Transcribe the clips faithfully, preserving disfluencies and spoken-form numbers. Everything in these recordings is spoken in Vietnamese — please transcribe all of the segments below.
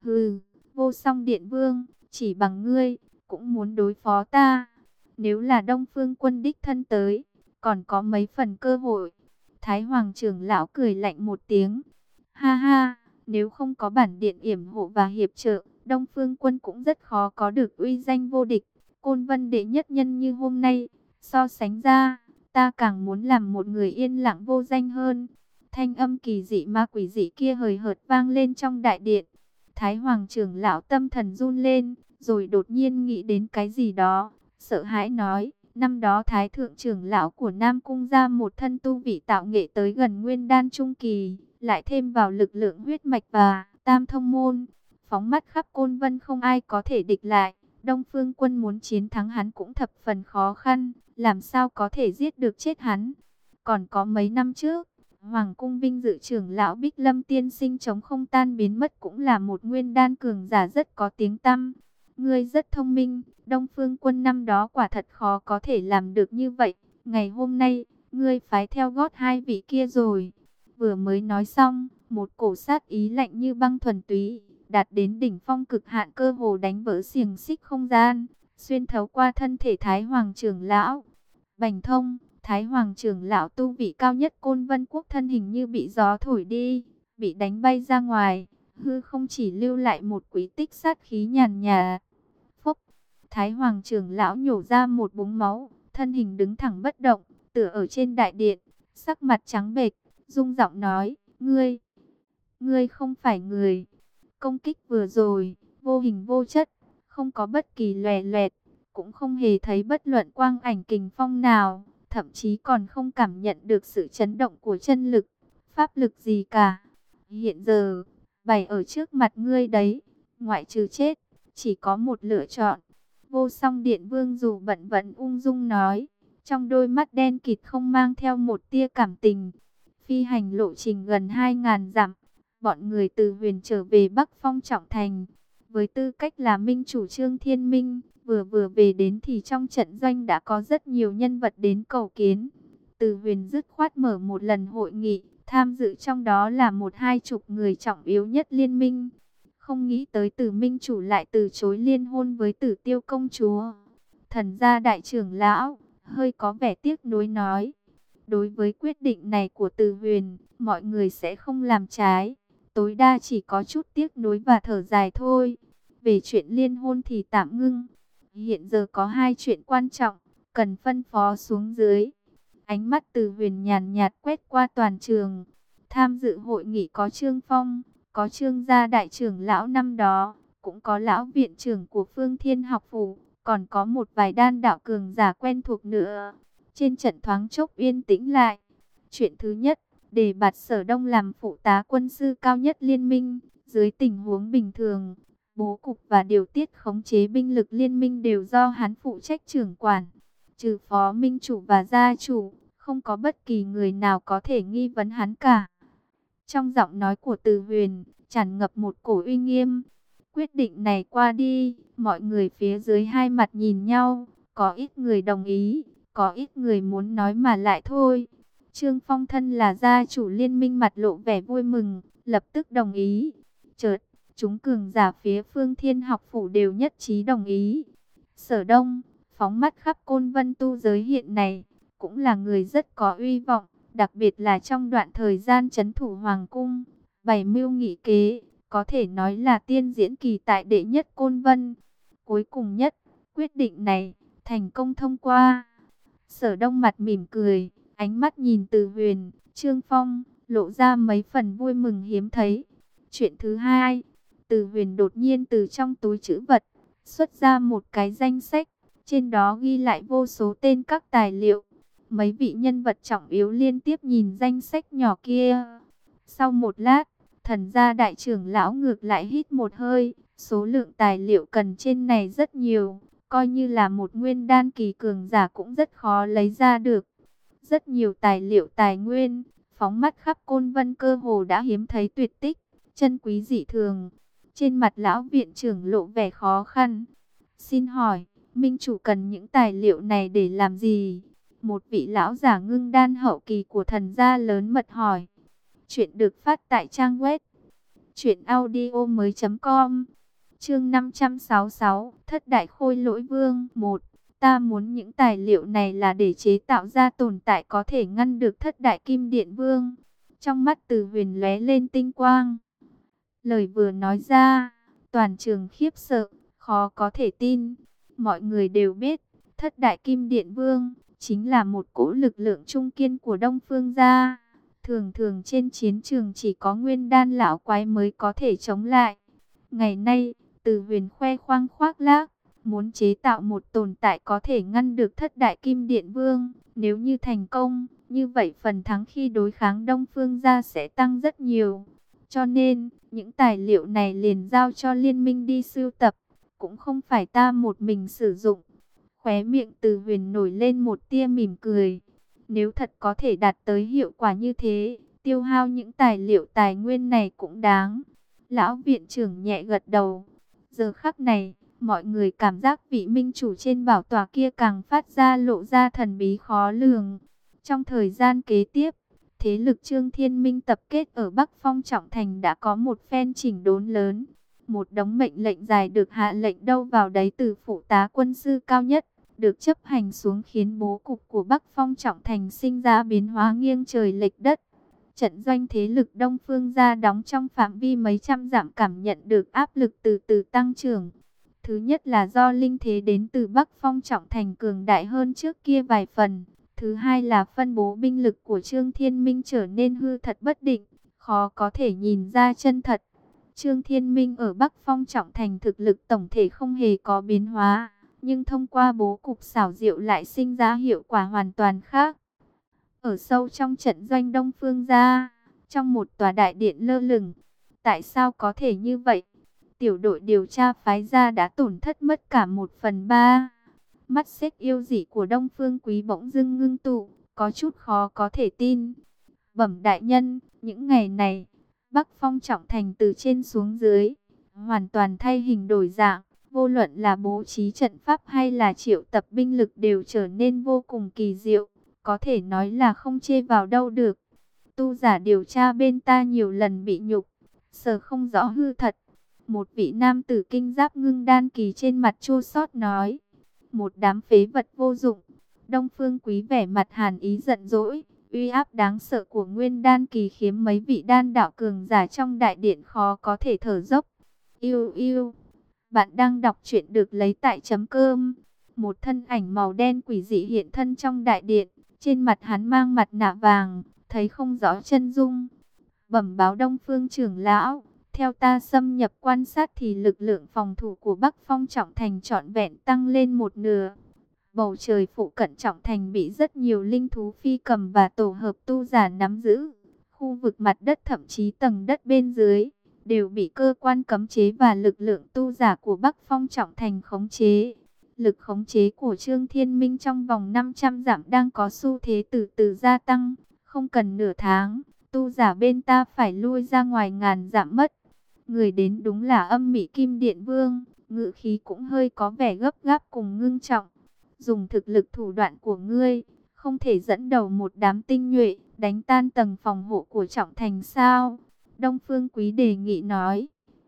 Hừ, Vô Song Điện Vương, chỉ bằng ngươi cũng muốn đối phó ta? Nếu là Đông Phương Quân đích thân tới, còn có mấy phần cơ hội. Thái Hoàng trưởng lão cười lạnh một tiếng. Ha ha, nếu không có bản điện yểm hộ và hiệp trợ, Đông Phương Quân cũng rất khó có được uy danh vô địch. Côn Vân đệ nhất nhân như hôm nay, so sánh ra, ta càng muốn làm một người yên lặng vô danh hơn. Thanh âm kỳ dị ma quỷ dị kia hời hợt vang lên trong đại điện. Thái Hoàng trưởng lão tâm thần run lên, rồi đột nhiên nghĩ đến cái gì đó, sợ hãi nói, năm đó Thái thượng trưởng lão của Nam Cung ra một thân tu vị tạo nghệ tới gần nguyên đan trung kỳ, lại thêm vào lực lượng huyết mạch và tam thông môn, phóng mắt khắp Côn Vân không ai có thể địch lại. Đông Phương Quân muốn chiến thắng hắn cũng thập phần khó khăn, làm sao có thể giết được chết hắn. Còn có mấy năm trước, Hoàng cung vinh dự trưởng lão Bích Lâm tiên sinh chống không tan biến mất cũng là một nguyên đan cường giả rất có tiếng tăm. Ngươi rất thông minh, Đông Phương Quân năm đó quả thật khó có thể làm được như vậy. Ngày hôm nay, ngươi phái theo gót hai vị kia rồi. Vừa mới nói xong, một cổ sát ý lạnh như băng thuần túy, đạt đến đỉnh phong cực hạn, cơ hồ đánh vỡ xiềng xích không gian, xuyên thấu qua thân thể Thái Hoàng trưởng lão. Bành thông, Thái Hoàng trưởng lão tu vị cao nhất Côn Vân Quốc thân hình như bị gió thổi đi, bị đánh bay ra ngoài, hư không chỉ lưu lại một quý tích sát khí nhàn nhạt. Phốc, Thái Hoàng trưởng lão nhổ ra một búng máu, thân hình đứng thẳng bất động, tựa ở trên đại điện, sắc mặt trắng bệch, rung giọng nói, ngươi, ngươi không phải người. Công kích vừa rồi, vô hình vô chất, không có bất kỳ lòe loẹt, cũng không hề thấy bất luận quang ảnh kình phong nào, thậm chí còn không cảm nhận được sự chấn động của chân lực, pháp lực gì cả. Hiện giờ, bày ở trước mặt ngươi đấy, ngoại trừ chết, chỉ có một lựa chọn. Vô Song Điện Vương dù bận vẫn ung dung nói, trong đôi mắt đen kịt không mang theo một tia cảm tình. Phi hành lộ trình gần hai ngàn dặm, bọn người từ Huyền trở về Bắc Phong Trọng Thành. Với tư cách là minh chủ Trương Thiên Minh, vừa vừa về đến thì trong trận doanh đã có rất nhiều nhân vật đến cầu kiến. Từ Huyền dứt khoát mở một lần hội nghị, tham dự trong đó là một hai chục người trọng yếu nhất liên minh. Không nghĩ tới Từ Minh chủ lại từ chối liên hôn với Tử Tiêu công chúa. Thần gia đại trưởng lão hơi có vẻ tiếc nuối nói, đối với quyết định này của Từ Huyền, mọi người sẽ không làm trái, tối đa chỉ có chút tiếc nuối và thở dài thôi. Về chuyện liên hôn thì tạm ngưng. Hiện giờ có hai chuyện quan trọng, cần phân phó xuống dưới. Ánh mắt Từ Huyền nhàn nhạt quét qua toàn trường. Tham dự hội nghị có Trương Phong, có Trương gia đại trưởng lão năm đó, cũng có lão viện trưởng của Phương Thiên học phủ, còn có một vài đan đạo cường giả quen thuộc nữa. Trên trận thoáng chốc yên tĩnh lại. Chuyện thứ nhất, đề bạt Sở Đông làm phụ tá quân sư cao nhất liên minh. Dưới tình huống bình thường, bố cục và điều tiết khống chế binh lực liên minh đều do hắn phụ trách trưởng quản. Trừ phó minh chủ và gia chủ, không có bất kỳ người nào có thể nghi vấn hắn cả. Trong giọng nói của Từ Huyền, tràn ngập một cổ uy nghiêm. Quyết định này qua đi, mọi người phía dưới hai mặt nhìn nhau, có ít người đồng ý, có ít người muốn nói mà lại thôi. Trương Phong thân là gia chủ liên minh mặt lộ vẻ vui mừng, lập tức đồng ý. Chợt, chúng cường giả phía Phương Thiên học phủ đều nhất trí đồng ý. Sở Đông, phóng mắt khắp Côn Vân tu giới hiện này, cũng là người rất có uy vọng, đặc biệt là trong đoạn thời gian trấn thủ hoàng cung, bày mưu nghị kế, có thể nói là tiên diễn kỳ tại đệ nhất Côn Vân. Cuối cùng nhất, quyết định này thành công thông qua. Sở Đông mặt mỉm cười, ánh mắt nhìn Từ Huyền, Trương Phong, lộ ra mấy phần vui mừng hiếm thấy. Chuyện thứ hai, Từ Huyền đột nhiên từ trong túi trữ vật xuất ra một cái danh sách, trên đó ghi lại vô số tên các tài liệu. Mấy vị nhân vật trọng yếu liên tiếp nhìn danh sách nhỏ kia. Sau một lát, thần gia đại trưởng lão ngược lại hít một hơi, số lượng tài liệu cần trên này rất nhiều, coi như là một nguyên đan kỳ cường giả cũng rất khó lấy ra được. Rất nhiều tài liệu tài nguyên, phóng mắt khắp Côn Vân cơ hồ đã hiếm thấy tuyệt tích, chân quý dị thường. Trên mặt lão viện trưởng lộ vẻ khó khăn. Xin hỏi, minh chủ cần những tài liệu này để làm gì? Một vị lão giả ngưng đan hậu kỳ của thần gia lớn mật hỏi. Chuyện được phát tại trang web Chuyện audio mới com. Chương năm trăm sáu mươi sáu, Thất đại khôi lỗi vương. Một. Ta muốn những tài liệu này là để chế tạo ra tồn tại có thể ngăn được thất đại kim điện vương. Trong mắt Từ Huyền lóe lên tinh quang. Lời vừa nói ra, toàn trường khiếp sợ, khó có thể tin. Mọi người đều biết, thất đại kim điện vương chính là một cỗ lực lượng trung kiên của Đông Phương gia. Thường thường trên chiến trường chỉ có Nguyên Đan lão quái mới có thể chống lại. Ngày nay, Từ Huyền khoe khoang khoác lác, muốn chế tạo một tồn tại có thể ngăn được thất đại kim điện vương. Nếu như thành công, như vậy phần thắng khi đối kháng Đông Phương gia sẽ tăng rất nhiều. Cho nên, những tài liệu này liền giao cho liên minh đi sưu tập, cũng không phải ta một mình sử dụng. Khóe miệng Từ Huyền nổi lên một tia mỉm cười. Nếu thật có thể đạt tới hiệu quả như thế, tiêu hao những tài liệu tài nguyên này cũng đáng. Lão viện trưởng nhẹ gật đầu. Giờ khắc này, mọi người cảm giác vị minh chủ trên bảo tọa kia càng phát ra lộ ra thần bí khó lường. Trong thời gian kế tiếp, thế lực Trương Thiên Minh tập kết ở Bắc Phong Trọng Thành đã có một phen chỉnh đốn lớn. Một đống mệnh lệnh dài được hạ lệnh đâu vào đấy từ phụ tá quân sư cao nhất, được chấp hành xuống khiến bố cục của Bắc Phong Trọng Thành sinh ra biến hóa nghiêng trời lệch đất. Trận doanh thế lực Đông Phương gia đóng trong phạm vi mấy trăm dặm cảm nhận được áp lực từ từ tăng trưởng. Thứ nhất là do linh thế đến từ Bắc Phong Trọng Thành cường đại hơn trước kia vài phần. Thứ hai là phân bố binh lực của Trương Thiên Minh trở nên hư thật bất định, khó có thể nhìn ra chân thật. Trương Thiên Minh ở Bắc Phong Trọng Thành thực lực tổng thể không hề có biến hóa, nhưng thông qua bố cục xảo diệu lại sinh ra hiệu quả hoàn toàn khác. Ở sâu trong trận doanh Đông Phương gia, trong một tòa đại điện lơ lửng, tại sao có thể như vậy? Tiểu đội điều tra phái ra đã tổn thất mất cả một phần ba. Mắt xích yêu dị của Đông Phương Quý bỗng dưng ngưng tụ, có chút khó có thể tin. Bẩm đại nhân, những ngày này, Bắc Phong Trọng Thành từ trên xuống dưới, hoàn toàn thay hình đổi dạng. Vô luận là bố trí trận pháp hay là triệu tập binh lực đều trở nên vô cùng kỳ diệu. Có thể nói là không chê vào đâu được. Tu giả điều tra bên ta nhiều lần bị nhục, sợ không rõ hư thật. Một vị nam tử kinh giáp ngưng đan kỳ trên mặt chua xót nói. Một đám phế vật vô dụng. Đông Phương Quý vẻ mặt hàn ý giận dỗi. Uy áp đáng sợ của nguyên đan kỳ khiến mấy vị đan đạo cường giả trong đại điện khó có thể thở dốc. Yêu yêu. Bạn đang đọc truyện được lấy tại chấm cơm. Một thân ảnh màu đen quỷ dị hiện thân trong đại điện. Trên mặt hắn mang mặt nạ vàng, thấy không rõ chân dung. Bẩm báo Đông Phương trưởng lão, theo ta xâm nhập quan sát thì lực lượng phòng thủ của Bắc Phong Trọng Thành trọn vẹn tăng lên một nửa. Bầu trời phụ cận Trọng Thành bị rất nhiều linh thú phi cầm và tổ hợp tu giả nắm giữ. Khu vực mặt đất thậm chí tầng đất bên dưới đều bị cơ quan cấm chế và lực lượng tu giả của Bắc Phong Trọng Thành khống chế. Lực khống chế của Trương Thiên Minh trong vòng năm trăm dặm đang có xu thế từ từ gia tăng. Không cần nửa tháng, tu giả bên ta phải lui ra ngoài ngàn dặm mất. Người đến đúng là Âm Mị Kim Điện Vương, ngữ khí cũng hơi có vẻ gấp gáp cùng ngưng trọng. Dùng thực lực thủ đoạn của ngươi, không thể dẫn đầu một đám tinh nhuệ, đánh tan tầng phòng hộ của Trọng Thành sao? Đông Phương Quý đề nghị nói.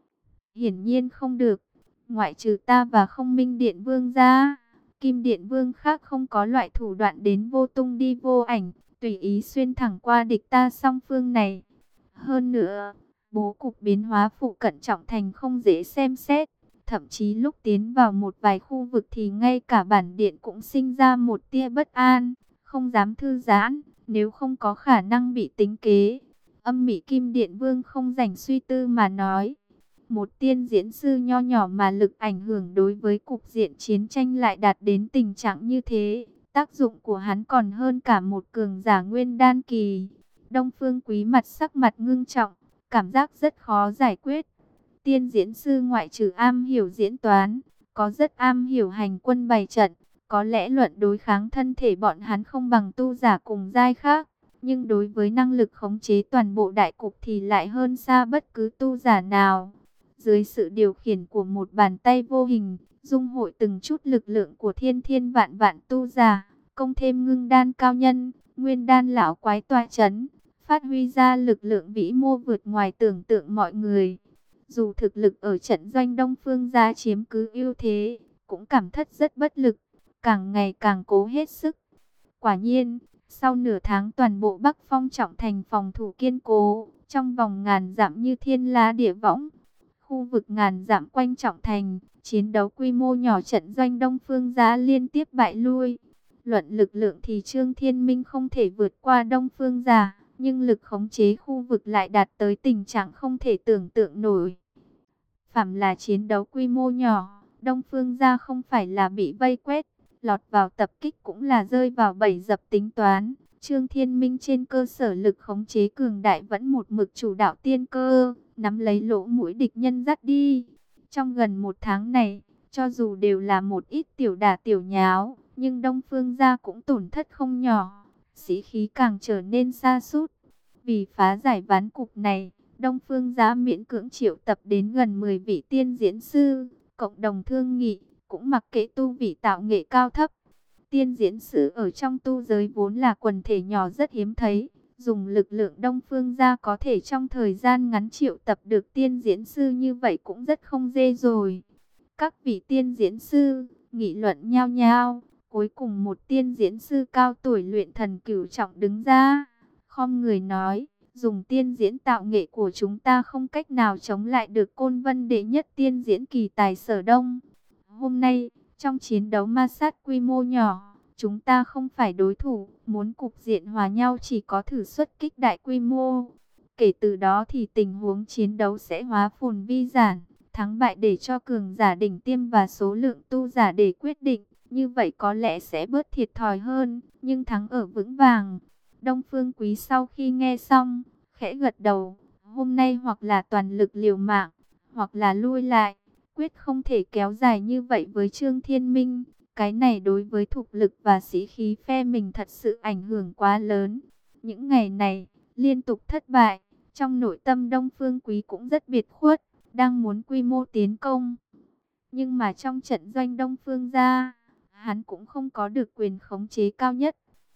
Hiển nhiên không được. Ngoại trừ ta và Không Minh Điện Vương ra, Kim Điện Vương khác không có loại thủ đoạn đến vô tung đi vô ảnh, tùy ý xuyên thẳng qua địch ta song phương này. Hơn nữa, bố cục biến hóa phụ cận Trọng Thành không dễ xem xét. Thậm chí lúc tiến vào một vài khu vực thì ngay cả bản điện cũng sinh ra một tia bất an, không dám thư giãn, nếu không có khả năng bị tính kế. Âm Mị Kim Điện Vương không dành suy tư mà nói. Một tiên diễn sư nho nhỏ mà lực ảnh hưởng đối với cục diện chiến tranh lại đạt đến tình trạng như thế. Tác dụng của hắn còn hơn cả một cường giả nguyên đan kỳ. Đông Phương Quý mặt sắc mặt ngưng trọng, cảm giác rất khó giải quyết. Tiên diễn sư ngoại trừ am hiểu diễn toán, có rất am hiểu hành quân bày trận. Có lẽ luận đối kháng thân thể bọn hắn không bằng tu giả cùng giai khác. Nhưng đối với năng lực khống chế toàn bộ đại cục thì lại hơn xa bất cứ tu giả nào. Dưới sự điều khiển của một bàn tay vô hình, dung hội từng chút lực lượng của thiên thiên vạn vạn tu giả, công thêm ngưng đan cao nhân, nguyên đan lão quái tọa chấn, phát huy ra lực lượng vĩ mô vượt ngoài tưởng tượng mọi người. Dù thực lực ở trận doanh Đông Phương gia chiếm cứ ưu thế, cũng cảm thất rất bất lực, càng ngày càng cố hết sức. Quả nhiên, sau nửa tháng toàn bộ Bắc Phong trọng thành phòng thủ kiên cố, trong vòng ngàn dặm như thiên la địa võng. Khu vực ngàn dặm quanh trọng thành, chiến đấu quy mô nhỏ trận doanh Đông Phương gia liên tiếp bại lui. Luận lực lượng thì Trương Thiên Minh không thể vượt qua Đông Phương gia, nhưng lực khống chế khu vực lại đạt tới tình trạng không thể tưởng tượng nổi. Phàm là chiến đấu quy mô nhỏ, Đông Phương gia không phải là bị vây quét, lọt vào tập kích cũng là rơi vào bẫy dập tính toán. Trương Thiên Minh trên cơ sở lực khống chế cường đại vẫn một mực chủ đạo tiên cơ, nắm lấy lỗ mũi địch nhân dắt đi. Trong gần một tháng này, cho dù đều là một ít tiểu đả tiểu nháo, nhưng Đông Phương gia cũng tổn thất không nhỏ, sĩ khí càng trở nên sa sút. Vì phá giải ván cục này, Đông Phương gia miễn cưỡng triệu tập đến gần mười vị tiên diễn sư, cộng đồng thương nghị, cũng mặc kệ tu vị tạo nghệ cao thấp. Tiên diễn sư ở trong tu giới vốn là quần thể nhỏ rất hiếm thấy, dùng lực lượng Đông Phương gia có thể trong thời gian ngắn triệu tập được tiên diễn sư như vậy cũng rất không dễ rồi. Các vị tiên diễn sư nghị luận nhao nhao, cuối cùng một tiên diễn sư cao tuổi luyện thần cửu trọng đứng ra, khom người nói: dùng tiên diễn tạo nghệ của chúng ta không cách nào chống lại được Côn Vân đệ nhất tiên diễn kỳ tài Sở Đông. Hôm nay, trong chiến đấu ma sát quy mô nhỏ, chúng ta không phải đối thủ, muốn cục diện hòa nhau chỉ có thử xuất kích đại quy mô. Kể từ đó thì tình huống chiến đấu sẽ hóa phồn vi giản, thắng bại để cho cường giả đỉnh tiêm và số lượng tu giả để quyết định. Như vậy có lẽ sẽ bớt thiệt thòi hơn, nhưng thắng ở vững vàng. Đông Phương Quý sau khi nghe xong, khẽ gật đầu. Hôm nay hoặc là toàn lực liều mạng, hoặc là lui lại. Quyết không thể kéo dài như vậy với Trương Thiên Minh. Cái này đối với thục lực và sĩ khí phe mình thật sự ảnh hưởng quá lớn. Những ngày này, liên tục thất bại. Trong nội tâm Đông Phương Quý cũng rất biệt khuất, đang muốn quy mô tiến công. Nhưng mà trong trận doanh Đông Phương gia, hắn cũng không có được quyền khống chế cao nhất.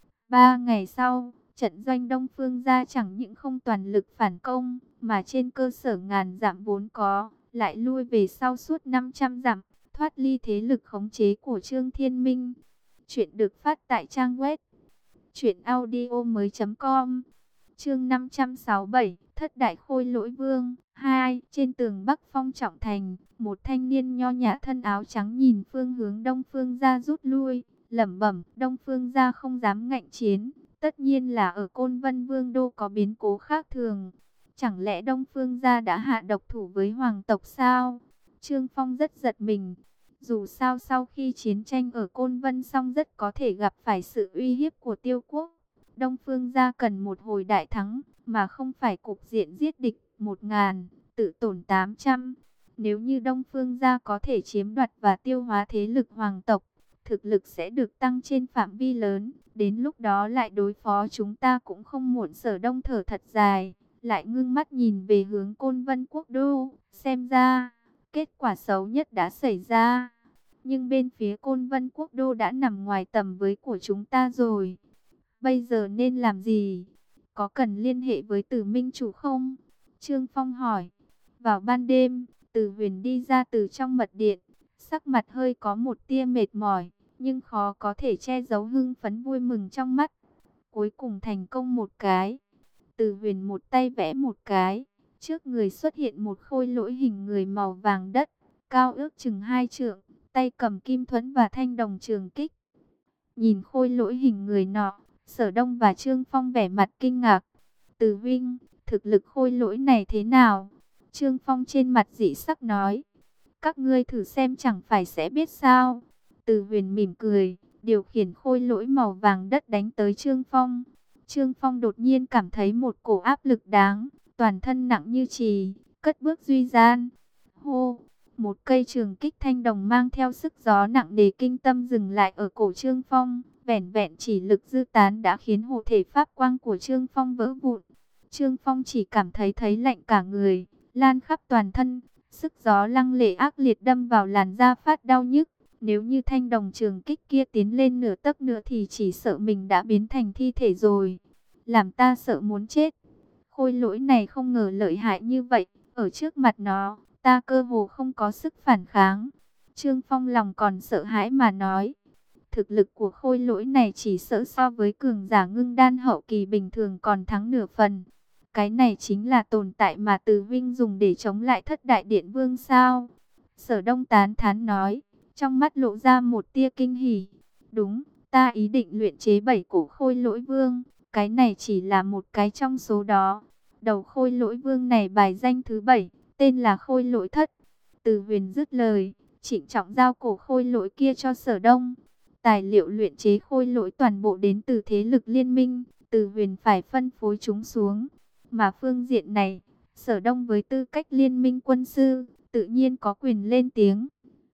Ba ngày sau, trận doanh Đông Phương gia chẳng những không toàn lực phản công, mà trên cơ sở ngàn dặm vốn có, lại lui về sau suốt năm trăm dặm, thoát ly thế lực khống chế của Trương Thiên Minh. Chuyện được phát tại trang web truyện audio mới chấm com. Chương năm trăm sáu mươi bảy, Thất Đại Khôi Lỗi Vương hai. Trên tường Bắc Phong trọng thành, một thanh niên nho nhã thân áo trắng nhìn phương hướng Đông Phương gia rút lui, lẩm bẩm: Đông Phương gia không dám ngạnh chiến, tất nhiên là ở Côn Vân Vương đô có biến cố khác thường. Chẳng lẽ Đông Phương gia đã hạ độc thủ với hoàng tộc sao? Trương Phong rất giật mình. Dù sao sau khi chiến tranh ở Côn Vân xong rất có thể gặp phải sự uy hiếp của Tiêu quốc. Đông Phương gia cần một hồi đại thắng, mà không phải cục diện giết địch một ngàn, tự tổn tám trăm. Nếu như Đông Phương gia có thể chiếm đoạt và tiêu hóa thế lực hoàng tộc, thực lực sẽ được tăng trên phạm vi lớn. Đến lúc đó lại đối phó chúng ta cũng không muộn. Sở Đông thở thật dài, lại ngưng mắt nhìn về hướng Côn Vân quốc đô. Xem ra, kết quả xấu nhất đã xảy ra. Nhưng bên phía Côn Vân quốc đô đã nằm ngoài tầm với của chúng ta rồi. Bây giờ nên làm gì? Có cần liên hệ với Tử Minh chủ không? Trương Phong hỏi. Vào ban đêm, Tử Huyền đi ra từ trong mật điện, sắc mặt hơi có một tia mệt mỏi, nhưng khó có thể che giấu hưng phấn vui mừng trong mắt. Cuối cùng thành công một cái. Tử Huyền một tay vẽ một cái, trước người xuất hiện một khôi lỗi hình người màu vàng đất, cao ước chừng hai trượng, tay cầm kim thuẫn và thanh đồng trường kích. Nhìn khôi lỗi hình người nọ, Sở Đông và Trương Phong vẻ mặt kinh ngạc. Từ huynh, thực lực khôi lỗi này thế nào? Trương Phong trên mặt dị sắc nói. Các ngươi thử xem chẳng phải sẽ biết sao. Từ Huyền mỉm cười, điều khiển khôi lỗi màu vàng đất đánh tới Trương Phong. Trương Phong đột nhiên cảm thấy một cổ áp lực đáng, toàn thân nặng như chì, cất bước duy gian. Hô! Một cây trường kích thanh đồng mang theo sức gió nặng nề kinh tâm dừng lại ở cổ Trương Phong. Vẻn vẹn chỉ lực dư tán đã khiến hộ thể pháp quang của Trương Phong vỡ vụn. Trương Phong chỉ cảm thấy thấy lạnh cả người, lan khắp toàn thân. Sức gió lăng lệ ác liệt đâm vào làn da phát đau nhức. Nếu như thanh đồng trường kích kia tiến lên nửa tấc nữa thì chỉ sợ mình đã biến thành thi thể rồi. Làm ta sợ muốn chết. Khôi lỗi này không ngờ lợi hại như vậy, ở trước mặt nó, ta cơ hồ không có sức phản kháng. Trương Phong lòng còn sợ hãi mà nói, thực lực của khôi lỗi này chỉ sợ so với cường giả ngưng đan hậu kỳ bình thường còn thắng nửa phần. Cái này chính là tồn tại mà Từ Vinh dùng để chống lại thất đại điện vương sao? Sở Đông tán thán nói, trong mắt lộ ra một tia kinh hỉ. Đúng, ta ý định luyện chế bảy cổ khôi lỗi vương, cái này chỉ là một cái trong số đó. Đầu khôi lỗi vương này bài danh thứ bảy, tên là khôi lỗi thất. Từ Huyền dứt lời, trịnh trọng giao cổ khôi lỗi kia cho Sở Đông. Tài liệu luyện chế khôi lỗi toàn bộ đến từ thế lực liên minh, Từ Huyền phải phân phối chúng xuống. Mà phương diện này, Sở Đông với tư cách liên minh quân sư, tự nhiên có quyền lên tiếng.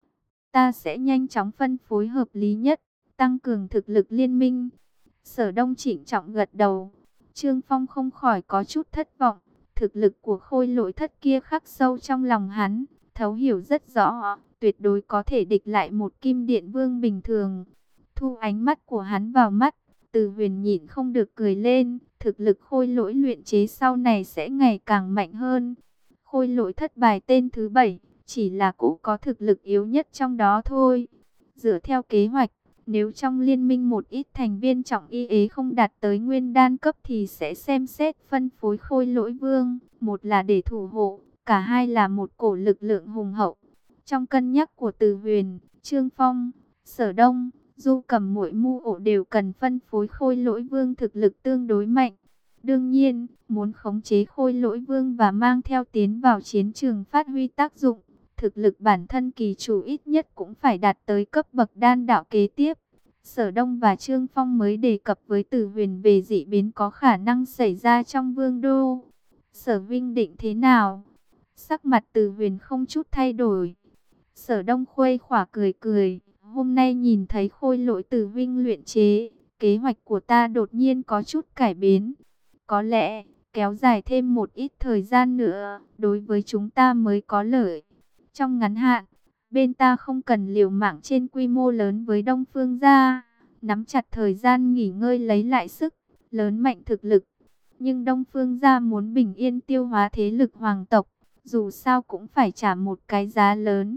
Ta sẽ nhanh chóng phân phối hợp lý nhất, tăng cường thực lực liên minh. Sở Đông trịnh trọng gật đầu. Trương Phong không khỏi có chút thất vọng. Thực lực của khôi lỗi thất kia khắc sâu trong lòng hắn, thấu hiểu rất rõ, tuyệt đối có thể địch lại một kim điện vương bình thường. Thu ánh mắt của hắn vào mắt, Từ Huyền nhịn không được cười lên. Thực lực khôi lỗi luyện chế sau này sẽ ngày càng mạnh hơn. Khôi lỗi thất bài tên thứ bảy, chỉ là cũ có thực lực yếu nhất trong đó thôi. Dựa theo kế hoạch, nếu trong liên minh một ít thành viên trọng y ế không đạt tới nguyên đan cấp thì sẽ xem xét phân phối khôi lỗi vương. Một là để thủ hộ, cả hai là một cổ lực lượng hùng hậu. Trong cân nhắc của Từ Huyền, Trương Phong, Sở Đông, Du Cầm Muội Mu Ổ đều cần phân phối khôi lỗi vương thực lực tương đối mạnh. Đương nhiên, muốn khống chế khôi lỗi vương và mang theo tiến vào chiến trường phát huy tác dụng, thực lực bản thân kỳ chủ ít nhất cũng phải đạt tới cấp bậc đan đạo kế tiếp. Sở Đông và Trương Phong mới đề cập với Từ Huyền về dị biến có khả năng xảy ra trong vương đô. Sở Vinh định thế nào? Sắc mặt Từ Huyền không chút thay đổi. Sở Đông khuây khỏa cười cười. Hôm nay nhìn thấy khôi lỗi Từ Vinh luyện chế, kế hoạch của ta đột nhiên có chút cải biến. Có lẽ, kéo dài thêm một ít thời gian nữa, đối với chúng ta mới có lợi. Trong ngắn hạn, bên ta không cần liều mạng trên quy mô lớn với Đông Phương gia, nắm chặt thời gian nghỉ ngơi lấy lại sức, lớn mạnh thực lực. Nhưng Đông Phương gia muốn bình yên tiêu hóa thế lực hoàng tộc, dù sao cũng phải trả một cái giá lớn.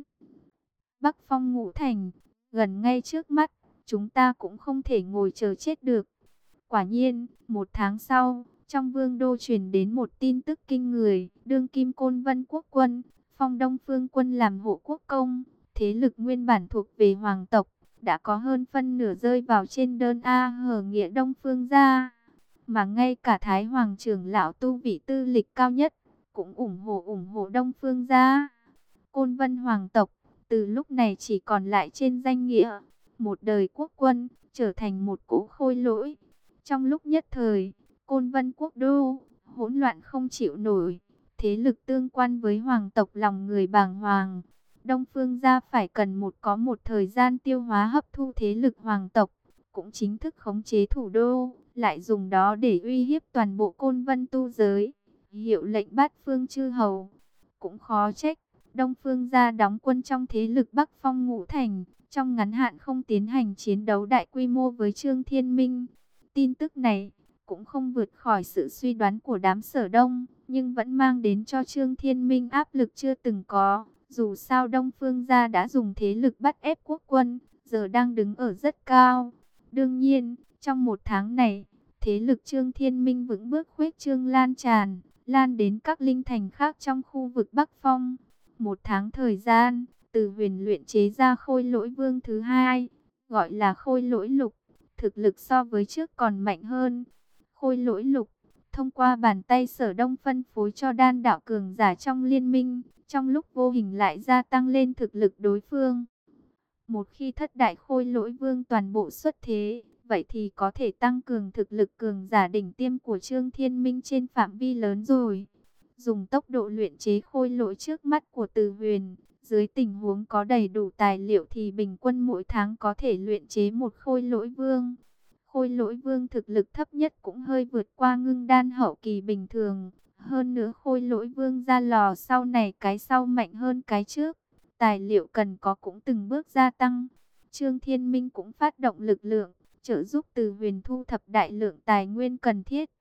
Bắc Phong Ngũ Thành, gần ngay trước mắt, chúng ta cũng không thể ngồi chờ chết được. Quả nhiên, một tháng sau, trong vương đô truyền đến một tin tức kinh người, đương kim Côn Vân quốc quân, phong Đông Phương quân làm hộ quốc công, thế lực nguyên bản thuộc về hoàng tộc, đã có hơn phân nửa rơi vào trên đơn A hở nghĩa Đông Phương gia. Mà ngay cả Thái Hoàng trưởng lão tu vị tư lịch cao nhất, cũng ủng hộ ủng hộ Đông Phương gia. Côn Vân hoàng tộc, từ lúc này chỉ còn lại trên danh nghĩa, một đời quốc quân, trở thành một cỗ khôi lỗi. Trong lúc nhất thời, Côn Vân quốc đô, hỗn loạn không chịu nổi, thế lực tương quan với hoàng tộc lòng người bàng hoàng. Đông Phương gia phải cần một có một thời gian tiêu hóa hấp thu thế lực hoàng tộc, cũng chính thức khống chế thủ đô, lại dùng đó để uy hiếp toàn bộ Côn Vân tu giới, hiệu lệnh bát phương chư hầu. Cũng khó trách, Đông Phương gia đóng quân trong thế lực Bắc Phong Ngũ Thành, trong ngắn hạn không tiến hành chiến đấu đại quy mô với Trương Thiên Minh. Tin tức này cũng không vượt khỏi sự suy đoán của đám Sở Đông, nhưng vẫn mang đến cho Trương Thiên Minh áp lực chưa từng có. Dù sao Đông Phương gia đã dùng thế lực bắt ép quốc quân, giờ đang đứng ở rất cao. Đương nhiên, trong một tháng này, thế lực Trương Thiên Minh vững bước khuếch trương lan tràn, lan đến các linh thành khác trong khu vực Bắc Phong. Một tháng thời gian, Từ Huyền luyện chế ra khôi lỗi vương thứ hai, gọi là khôi lỗi lục. Thực lực so với trước còn mạnh hơn. Khôi lỗi lục, thông qua bàn tay Sở Đông phân phối cho đan đạo cường giả trong liên minh, trong lúc vô hình lại gia tăng lên thực lực đối phương. Một khi thất đại khôi lỗi vương toàn bộ xuất thế, vậy thì có thể tăng cường thực lực cường giả đỉnh tiêm của Trương Thiên Minh trên phạm vi lớn rồi. Dùng tốc độ luyện chế khôi lỗi trước mắt của Từ Huyền, dưới tình huống có đầy đủ tài liệu thì bình quân mỗi tháng có thể luyện chế một khôi lỗi vương. Khôi lỗi vương thực lực thấp nhất cũng hơi vượt qua ngưng đan hậu kỳ bình thường. Hơn nữa khôi lỗi vương ra lò sau này cái sau mạnh hơn cái trước. Tài liệu cần có cũng từng bước gia tăng. Trương Thiên Minh cũng phát động lực lượng, trợ giúp Từ Huyền thu thập đại lượng tài nguyên cần thiết.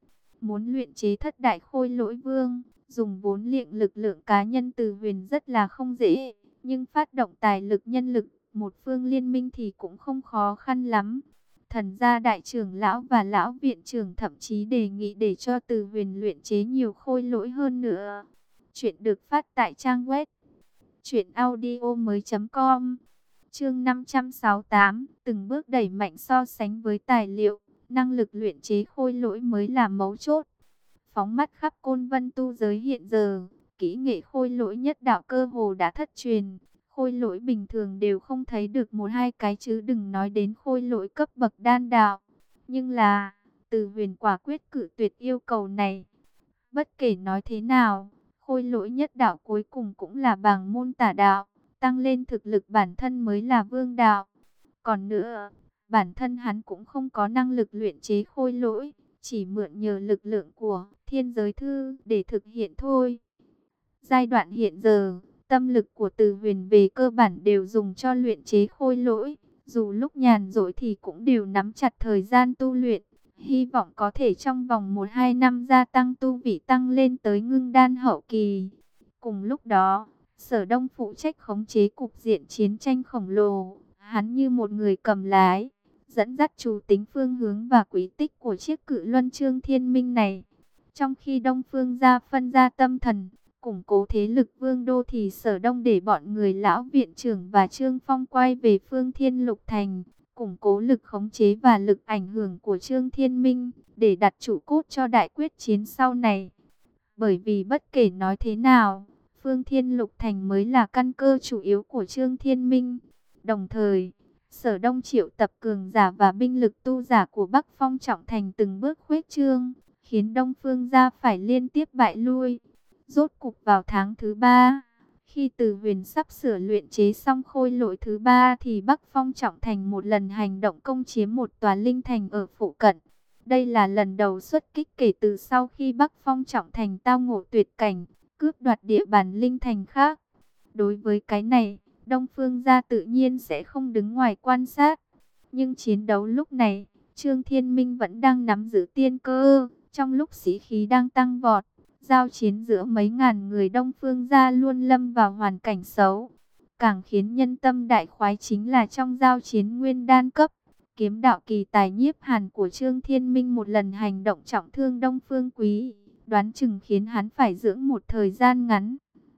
muốn luyện chế thất đại khôi lỗi vương, dùng vốn liệng lực lượng cá nhân Từ Huyền rất là không dễ, nhưng phát động tài lực nhân lực, một phương liên minh thì cũng không khó khăn lắm. Thần gia đại trưởng lão và lão viện trưởng thậm chí đề nghị để cho Từ Huyền luyện chế nhiều khôi lỗi hơn nữa. Chuyện được phát tại trang web truyện audio mới.com. Chương năm trăm sáu mươi tám, từng bước đẩy mạnh so sánh với tài liệu, năng lực luyện chế khôi lỗi mới là mấu chốt. Phóng mắt khắp Côn Vân tu giới hiện giờ, kỹ nghệ khôi lỗi nhất đạo cơ hồ đã thất truyền. Khôi lỗi bình thường đều không thấy được một hai cái chứ đừng nói đến khôi lỗi cấp bậc đan đạo. Nhưng là, Từ Huyền quả quyết cự tuyệt yêu cầu này. Bất kể nói thế nào, khôi lỗi nhất đạo cuối cùng cũng là bảng môn tả đạo, tăng lên thực lực bản thân mới là vương đạo. Còn nữa, bản thân hắn cũng không có năng lực luyện chế khôi lỗi, chỉ mượn nhờ lực lượng của thiên giới thư để thực hiện thôi. Giai đoạn hiện giờ, tâm lực của Từ Huyền về cơ bản đều dùng cho luyện chế khôi lỗi, dù lúc nhàn rỗi thì cũng đều nắm chặt thời gian tu luyện, hy vọng có thể trong vòng một hai năm gia tăng tu vị tăng lên tới ngưng đan hậu kỳ. Cùng lúc đó, Sở Đông phụ trách khống chế cục diện chiến tranh khổng lồ, hắn như một người cầm lái, dẫn dắt chủ tính phương hướng và quý tích của chiếc cự luân chương thiên minh này. Trong khi Đông Phương gia phân ra tâm thần, củng cố thế lực vương đô thì Sở Đông để bọn người lão viện trưởng và Trương Phong quay về phương Thiên Lục Thành, củng cố lực khống chế và lực ảnh hưởng của Trương Thiên Minh, để đặt trụ cốt cho đại quyết chiến sau này. Bởi vì bất kể nói thế nào, phương Thiên Lục Thành mới là căn cơ chủ yếu của Trương Thiên Minh. Đồng thời, Sở Đông triệu tập cường giả và binh lực tu giả của Bắc Phong Trọng Thành từng bước khuếch trương, khiến Đông Phương gia phải liên tiếp bại lui. Rốt cục vào tháng thứ ba, khi Từ Huyền sắp sửa luyện chế xong khôi lỗi thứ ba thì Bắc Phong Trọng Thành một lần hành động công chiếm một tòa linh thành ở phụ cận. Đây là lần đầu xuất kích kể từ sau khi Bắc Phong Trọng Thành tao ngộ tuyệt cảnh, cướp đoạt địa bàn linh thành khác. Đối với cái này, Đông Phương gia tự nhiên sẽ không đứng ngoài quan sát. Nhưng chiến đấu lúc này, Trương Thiên Minh vẫn đang nắm giữ tiên cơ, trong lúc sĩ khí đang tăng vọt. Giao chiến giữa mấy ngàn người Đông Phương gia luôn lâm vào hoàn cảnh xấu. Càng khiến nhân tâm đại khoái chính là trong giao chiến nguyên đan cấp, kiếm đạo kỳ tài Nhiếp Hàn của Trương Thiên Minh một lần hành động trọng thương Đông Phương Quý, đoán chừng khiến hắn phải dưỡng một thời gian ngắn.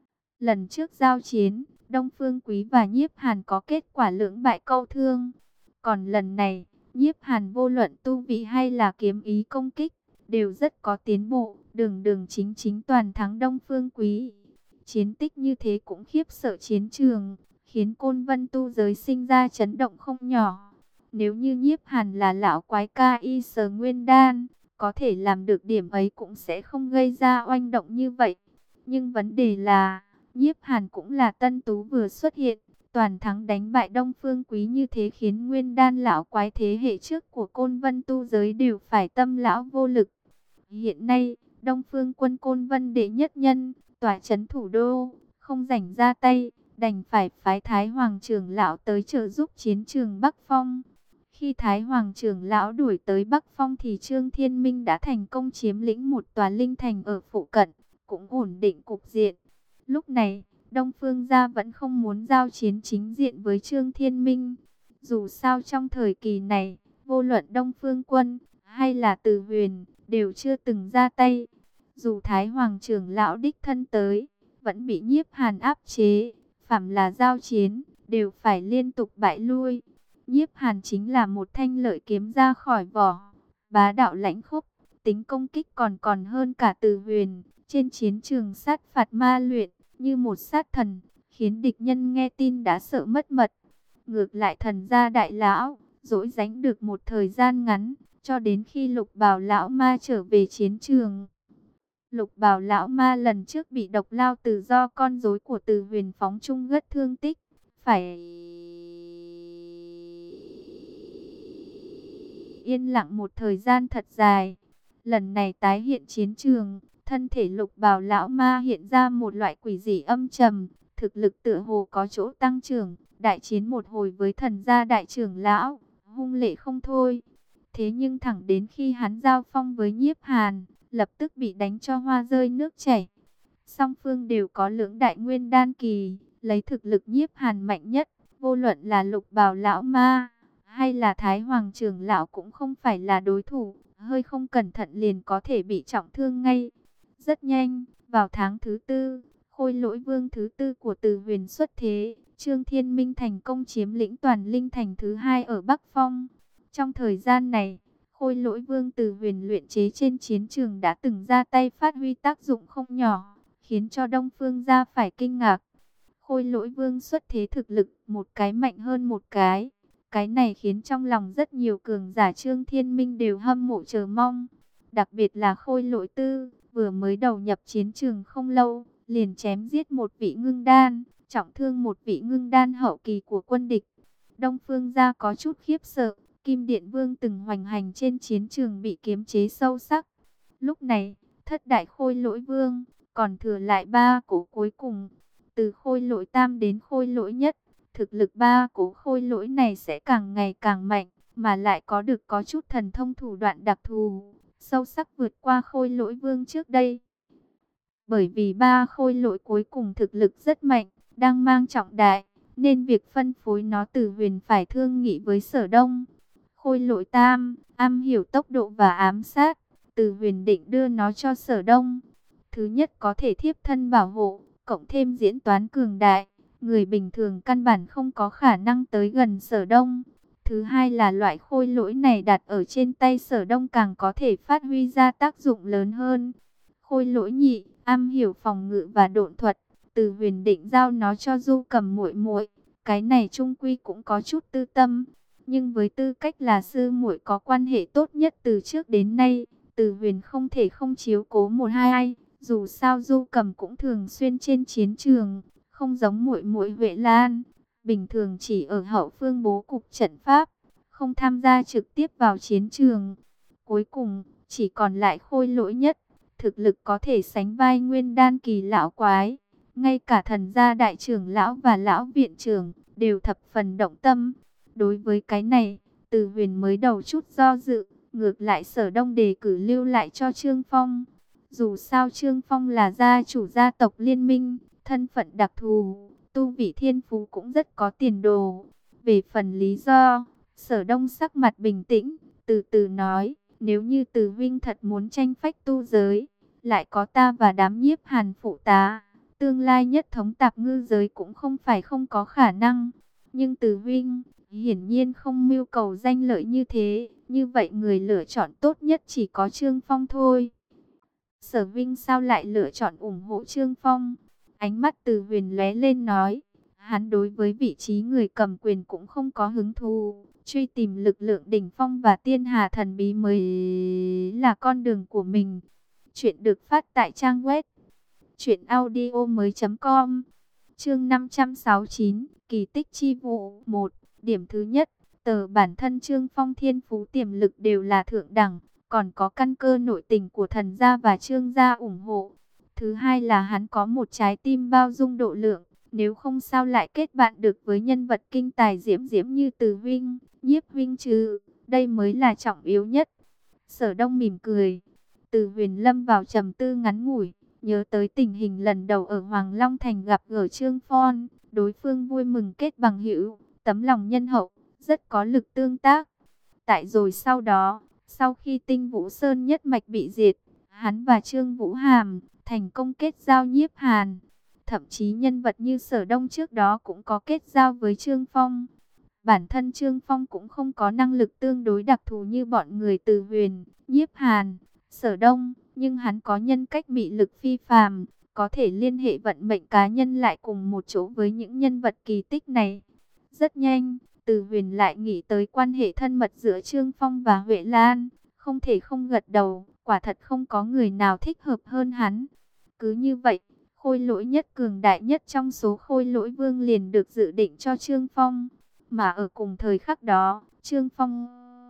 Lần trước giao chiến, Đông Phương Quý và Nhiếp Hàn có kết quả lưỡng bại câu thương. Còn lần này, Nhiếp Hàn vô luận tu vị hay là kiếm ý công kích, đều rất có tiến bộ, đường đường chính chính toàn thắng Đông Phương Quý. Chiến tích như thế cũng khiếp sợ chiến trường, khiến Côn Vân tu giới sinh ra chấn động không nhỏ. Nếu như Nhiếp Hàn là lão quái ca y sờ nguyên đan, có thể làm được điểm ấy cũng sẽ không gây ra oanh động như vậy. Nhưng vấn đề là, Nhiếp Hàn cũng là tân tú vừa xuất hiện, toàn thắng đánh bại Đông Phương Quý như thế khiến nguyên đan lão quái thế hệ trước của Côn Vân tu giới đều phải tâm lão vô lực. Hiện nay, Đông Phương quân Côn Vân đệ nhất nhân, tỏa trấn thủ đô, không rảnh ra tay, đành phải phái Thái Hoàng trưởng lão tới trợ giúp chiến trường Bắc Phong. Khi Thái Hoàng trưởng lão đuổi tới Bắc Phong thì Trương Thiên Minh đã thành công chiếm lĩnh một tòa linh thành ở phụ cận, cũng ổn định cục diện. Lúc này, Đông Phương gia vẫn không muốn giao chiến chính diện với Trương Thiên Minh. Dù sao trong thời kỳ này, vô luận Đông Phương quân hay là Từ Huyền đều chưa từng ra tay. Dù Thái Hoàng trưởng lão đích thân tới, vẫn bị Nhiếp Hàn áp chế, phàm là giao chiến, đều phải liên tục bại lui. Nhiếp Hàn chính là một thanh lợi kiếm ra khỏi vỏ, bá đạo lãnh khốc, tính công kích còn còn hơn cả Từ Huyền, trên chiến trường sát phạt ma luyện, như một sát thần, khiến địch nhân nghe tin đã sợ mất mật. Ngược lại thần gia đại lão, dỗi dánh được một thời gian ngắn, cho đến khi Lục Bào lão ma trở về chiến trường. Lục Bào lão ma lần trước bị độc lao tử do con rối của Từ Huyền phóng chung gất thương tích, phải yên lặng một thời gian thật dài. Lần này tái hiện chiến trường, thân thể Lục Bào lão ma hiện ra một loại quỷ dị âm trầm, thực lực tựa hồ có chỗ tăng trưởng, đại chiến một hồi với thần gia đại trưởng lão, hung lệ không thôi. Thế nhưng thẳng đến khi hắn giao phong với Nhiếp Hàn, lập tức bị đánh cho hoa rơi nước chảy. Song phương đều có lưỡng đại nguyên đan kỳ, lấy thực lực nhiếp hàn mạnh nhất, vô luận là Lục Bào lão ma hay là Thái Hoàng trưởng lão cũng không phải là đối thủ, hơi không cẩn thận liền có thể bị trọng thương ngay. Rất nhanh, vào tháng thứ tư, Khôi Lỗi Vương thứ tư của Từ Huyền xuất thế, Trương Thiên Minh thành công chiếm lĩnh Toàn Linh thành thứ hai ở Bắc Phong. Trong thời gian này, Khôi Lỗi Vương Từ Huyền luyện chế trên chiến trường đã từng ra tay phát huy tác dụng không nhỏ, khiến cho Đông Phương gia phải kinh ngạc. Khôi Lỗi Vương xuất thế thực lực một cái mạnh hơn một cái. Cái này khiến trong lòng rất nhiều cường giả Trương Thiên Minh đều hâm mộ chờ mong. Đặc biệt là Khôi Lỗi Tư, vừa mới đầu nhập chiến trường không lâu, liền chém giết một vị ngưng đan, trọng thương một vị ngưng đan hậu kỳ của quân địch. Đông Phương gia có chút khiếp sợ, Kim Điện Vương từng hoành hành trên chiến trường bị kiếm chế sâu sắc. Lúc này, thất đại Khôi Lỗi Vương, còn thừa lại ba cổ cuối cùng. Từ Khôi Lỗi Tam đến Khôi Lỗi Nhất, thực lực ba cổ Khôi Lỗi này sẽ càng ngày càng mạnh, mà lại có được có chút thần thông thủ đoạn đặc thù, sâu sắc vượt qua Khôi Lỗi Vương trước đây. Bởi vì ba Khôi Lỗi cuối cùng thực lực rất mạnh, đang mang trọng đại, nên việc phân phối nó Từ Huyền phải thương nghị với Sở Đông. Khôi Lỗi Tam, am hiểu tốc độ và ám sát, Từ Huyền định đưa nó cho Sở Đông. Thứ nhất có thể thiếp thân bảo hộ, cộng thêm diễn toán cường đại, người bình thường căn bản không có khả năng tới gần Sở Đông. Thứ hai là loại khôi lỗi này đặt ở trên tay Sở Đông càng có thể phát huy ra tác dụng lớn hơn. Khôi lỗi nhị, am hiểu phòng ngự và độn thuật, Từ Huyền định giao nó cho Du Cầm muội muội. Cái này chung quy cũng có chút tư tâm, nhưng với tư cách là sư muội có quan hệ tốt nhất từ trước đến nay, Từ Huyền không thể không chiếu cố một hai ai. Dù sao Du Cầm cũng thường xuyên trên chiến trường, không giống muội muội Huệ Lan, bình thường chỉ ở hậu phương bố cục trận pháp, không tham gia trực tiếp vào chiến trường. Cuối cùng, chỉ còn lại Khôi Lỗi Nhất, thực lực có thể sánh vai nguyên đan kỳ lão quái. Ngay cả thần gia đại trưởng lão và lão viện trưởng đều thập phần động tâm. Đối với cái này, Từ Huyền mới đầu chút do dự, ngược lại Sở Đông đề cử lưu lại cho Trương Phong. Dù sao Trương Phong là gia chủ gia tộc liên minh, thân phận đặc thù, tu vị thiên phú cũng rất có tiền đồ. Về phần lý do, Sở Đông sắc mặt bình tĩnh, từ từ nói, nếu như Từ huynh thật muốn tranh phách tu giới, lại có ta và đám nhiếp hàn phụ tá, tương lai nhất thống tạp ngư giới cũng không phải không có khả năng. Nhưng Từ huynh, hiển nhiên không mưu cầu danh lợi như thế, như vậy người lựa chọn tốt nhất chỉ có Trương Phong thôi. Sở Vinh sao lại lựa chọn ủng hộ Trương Phong? Ánh mắt Từ Huyền lóe lên nói, hắn đối với vị trí người cầm quyền cũng không có hứng thú, truy tìm lực lượng đỉnh phong và tiên hà thần bí mới là con đường của mình. Chuyện được phát tại trang web truyện audio mới chấm com. Chương năm trăm sáu mươi chín, kỳ tích chi vụ một. Điểm thứ nhất, tờ bản thân Trương Phong thiên phú tiềm lực đều là thượng đẳng, còn có căn cơ nội tình của thần gia và Trương gia ủng hộ. Thứ hai là hắn có một trái tim bao dung độ lượng, nếu không sao lại kết bạn được với nhân vật kinh tài diễm diễm như Từ huynh, Nhiếp huynh chứ, đây mới là trọng yếu nhất. Sở Đông mỉm cười. Từ Huyền lâm vào trầm tư ngắn ngủi, nhớ tới tình hình lần đầu ở Hoàng Long Thành gặp gỡ Trương Phong, đối phương vui mừng kết bằng hữu, tấm lòng nhân hậu, rất có lực tương tác. Tại rồi sau đó, sau khi Tinh Vũ Sơn nhất mạch bị diệt, hắn và Trương Vũ Hàm thành công kết giao nhiếp hàn. Thậm chí nhân vật như Sở Đông trước đó cũng có kết giao với Trương Phong. Bản thân Trương Phong cũng không có năng lực tương đối đặc thù như bọn người Từ Huyền, nhiếp hàn, Sở Đông, nhưng hắn có nhân cách mị lực phi phàm, có thể liên hệ vận mệnh cá nhân lại cùng một chỗ với những nhân vật kỳ tích này. Rất nhanh, Từ Huyền lại nghĩ tới quan hệ thân mật giữa Trương Phong và Huệ Lan, không thể không gật đầu, quả thật không có người nào thích hợp hơn hắn. Cứ như vậy, khôi lỗi nhất cường đại nhất trong số khôi lỗi vương liền được dự định cho Trương Phong. Mà ở cùng thời khắc đó, Trương Phong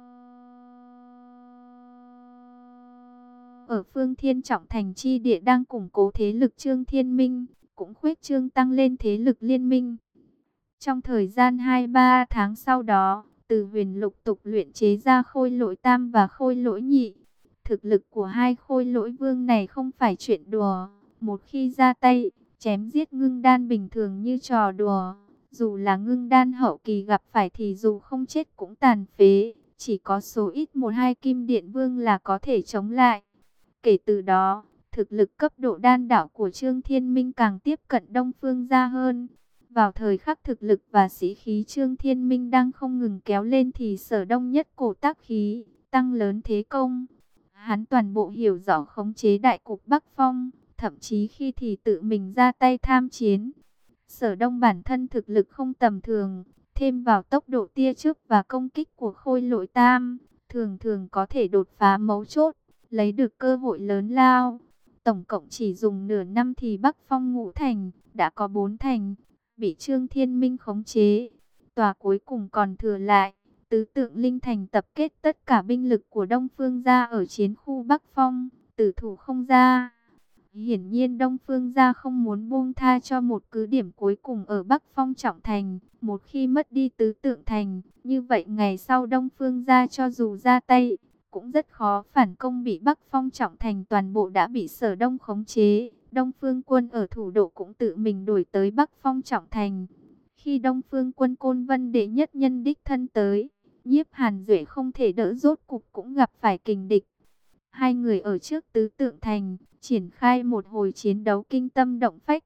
ở phương Thiên Trọng Thành chi địa đang củng cố thế lực Trương Thiên Minh, cũng khuếch trương tăng lên thế lực liên minh. Trong thời gian hai ba tháng sau đó, Từ Huyền lục tục luyện chế ra khôi lỗi tam và khôi lỗi nhị. Thực lực của hai khôi lỗi vương này không phải chuyện đùa. Một khi ra tay, chém giết ngưng đan bình thường như trò đùa. Dù là ngưng đan hậu kỳ gặp phải thì dù không chết cũng tàn phế. Chỉ có số ít một hai kim điện vương là có thể chống lại. Kể từ đó, thực lực cấp độ đan đạo của Trương Thiên Minh càng tiếp cận Đông Phương Gia hơn. Vào thời khắc thực lực và sĩ khí Trương Thiên Minh đang không ngừng kéo lên thì Sở Đông nhất cổ tác khí, tăng lớn thế công. Hắn toàn bộ hiểu rõ khống chế đại cục Bắc Phong, thậm chí khi thì tự mình ra tay tham chiến. Sở Đông bản thân thực lực không tầm thường, thêm vào tốc độ tia chớp và công kích của khôi lỗi tam, thường thường có thể đột phá mấu chốt, lấy được cơ hội lớn lao. Tổng cộng chỉ dùng nửa năm thì Bắc Phong ngũ thành, đã có bốn thành, bị Trương Thiên Minh khống chế. Tòa cuối cùng còn thừa lại, tứ tượng linh thành tập kết tất cả binh lực của Đông Phương Gia ở chiến khu Bắc Phong, tử thủ không ra. Hiển nhiên Đông Phương Gia không muốn buông tha cho một cứ điểm cuối cùng ở Bắc Phong trọng thành. Một khi mất đi tứ tượng thành, như vậy ngày sau Đông Phương Gia cho dù ra tay, cũng rất khó phản công. Bị Bắc Phong trọng thành toàn bộ đã bị Sở Đông khống chế. Đông Phương quân ở thủ đô cũng tự mình đổi tới Bắc Phong trọng thành. Khi Đông Phương quân Côn Vân đệ nhất nhân đích thân tới, Nhiếp Hàn Duệ không thể đỡ, rốt cục cũng gặp phải kình địch. Hai người ở trước tứ tượng thành, triển khai một hồi chiến đấu kinh tâm động phách.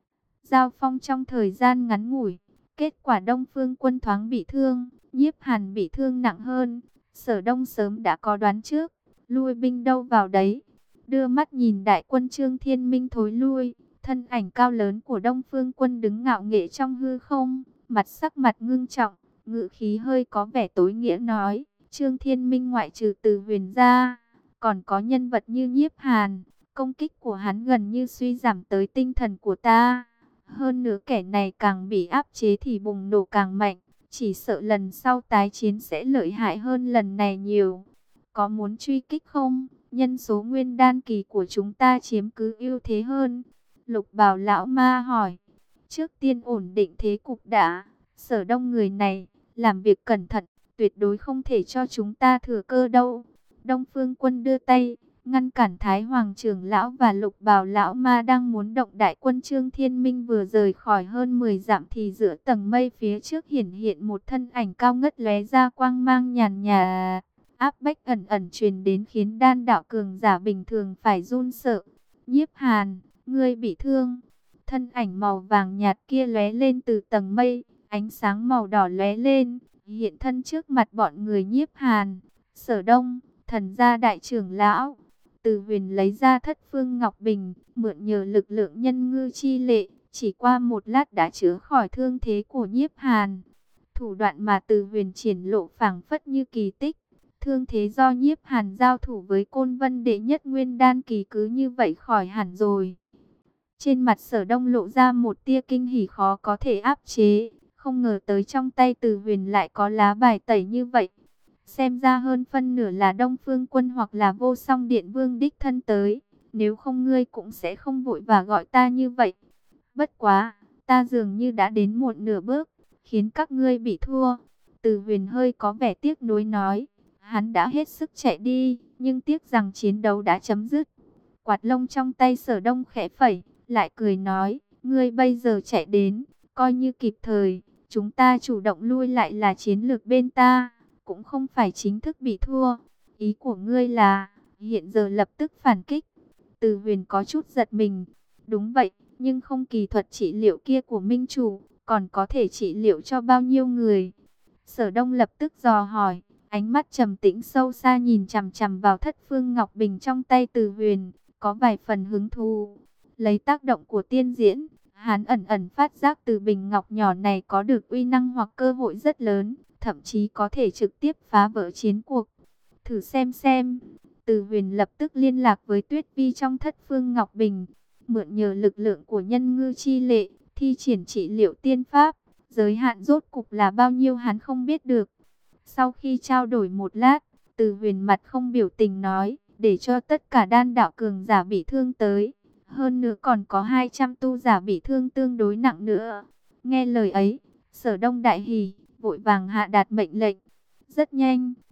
Giao phong trong thời gian ngắn ngủi, kết quả Đông Phương quân thoáng bị thương, Nhiếp Hàn bị thương nặng hơn. Sở Đông sớm đã có đoán trước, lui binh đâu vào đấy. Đưa mắt nhìn đại quân Trương Thiên Minh thối lui, thân ảnh cao lớn của Đông Phương quân đứng ngạo nghễ trong hư không, mặt sắc mặt ngưng trọng, ngữ khí hơi có vẻ tối nghĩa nói: Trương Thiên Minh ngoại trừ Từ Huyền ra, còn có nhân vật như Nhiếp Hàn, công kích của hắn gần như suy giảm tới tinh thần của ta. Hơn nữa kẻ này càng bị áp chế thì bùng nổ càng mạnh, chỉ sợ lần sau tái chiến sẽ lợi hại hơn lần này nhiều. Có muốn truy kích không? Nhân số nguyên đan kỳ của chúng ta chiếm cứ ưu thế hơn. Lục Bào lão ma hỏi. Trước tiên ổn định thế cục đã. Sở Đông người này, làm việc cẩn thận, tuyệt đối không thể cho chúng ta thừa cơ đâu. Đông Phương quân đưa tay, ngăn cản Thái Hoàng trưởng lão và Lục Bào lão ma đang muốn động đại quân. Trương Thiên Minh vừa rời khỏi hơn mười dặm thì giữa tầng mây phía trước hiển hiện một thân ảnh cao ngất lóe ra quang mang nhàn nhạt, áp bách ẩn ẩn truyền đến khiến đan đạo cường giả bình thường phải run sợ. Nhiếp Hàn, ngươi bị thương. Thân ảnh màu vàng nhạt kia lóe lên từ tầng mây, ánh sáng màu đỏ lóe lên, hiện thân trước mặt bọn người. Nhiếp Hàn, Sở Đông, Thần gia đại trưởng lão. Từ Huyền lấy ra Thất Phương Ngọc Bình, mượn nhờ lực lượng nhân ngư chi lệ, chỉ qua một lát đã chữa khỏi thương thế của Nhiếp Hàn. Thủ đoạn mà Từ Huyền triển lộ phảng phất như kỳ tích. Thương thế do Nhiếp Hàn giao thủ với Côn Vân đệ nhất nguyên đan kỳ cứ như vậy khỏi hẳn rồi. Trên mặt Sở Đông lộ ra một tia kinh hỉ khó có thể áp chế, không ngờ tới trong tay Từ Huyền lại có lá bài tẩy như vậy. Xem ra hơn phân nửa là Đông Phương quân hoặc là Vô Song Điện Vương đích thân tới, nếu không ngươi cũng sẽ không vội và gọi ta như vậy. Bất quá, ta dường như đã đến một nửa bước, khiến các ngươi bị thua. Từ Huyền hơi có vẻ tiếc nuối nói. Hắn đã hết sức chạy đi, nhưng tiếc rằng chiến đấu đã chấm dứt. Quạt lông trong tay Sở Đông khẽ phẩy, lại cười nói, ngươi bây giờ chạy đến, coi như kịp thời. Chúng ta chủ động lui lại là chiến lược bên ta, cũng không phải chính thức bị thua. Ý của ngươi là, hiện giờ lập tức phản kích. Từ Huyền có chút giật mình. Đúng vậy, nhưng không kỳ thuật trị liệu kia của Minh Chủ, còn có thể trị liệu cho bao nhiêu người? Sở Đông lập tức dò hỏi. Ánh mắt trầm tĩnh sâu xa nhìn chằm chằm vào Thất Phương Ngọc Bình trong tay Từ Huyền, có vài phần hứng thú. Lấy tác động của tiên diễn, hắn ẩn ẩn phát giác từ bình ngọc nhỏ này có được uy năng hoặc cơ hội rất lớn, thậm chí có thể trực tiếp phá vỡ chiến cuộc. Thử xem xem. Từ Huyền lập tức liên lạc với Tuyết Vi trong Thất Phương Ngọc Bình, mượn nhờ lực lượng của nhân ngư chi lệ, thi triển trị liệu tiên pháp. Giới hạn rốt cục là bao nhiêu hắn không biết được. Sau khi trao đổi một lát, Từ Huyền mặt không biểu tình nói, để cho tất cả đan đạo cường giả bị thương tới. Hơn nữa còn có hai trăm tu giả bị thương tương đối nặng nữa. Nghe lời ấy, Sở Đông đại hỉ, vội vàng hạ đạt mệnh lệnh. Rất nhanh,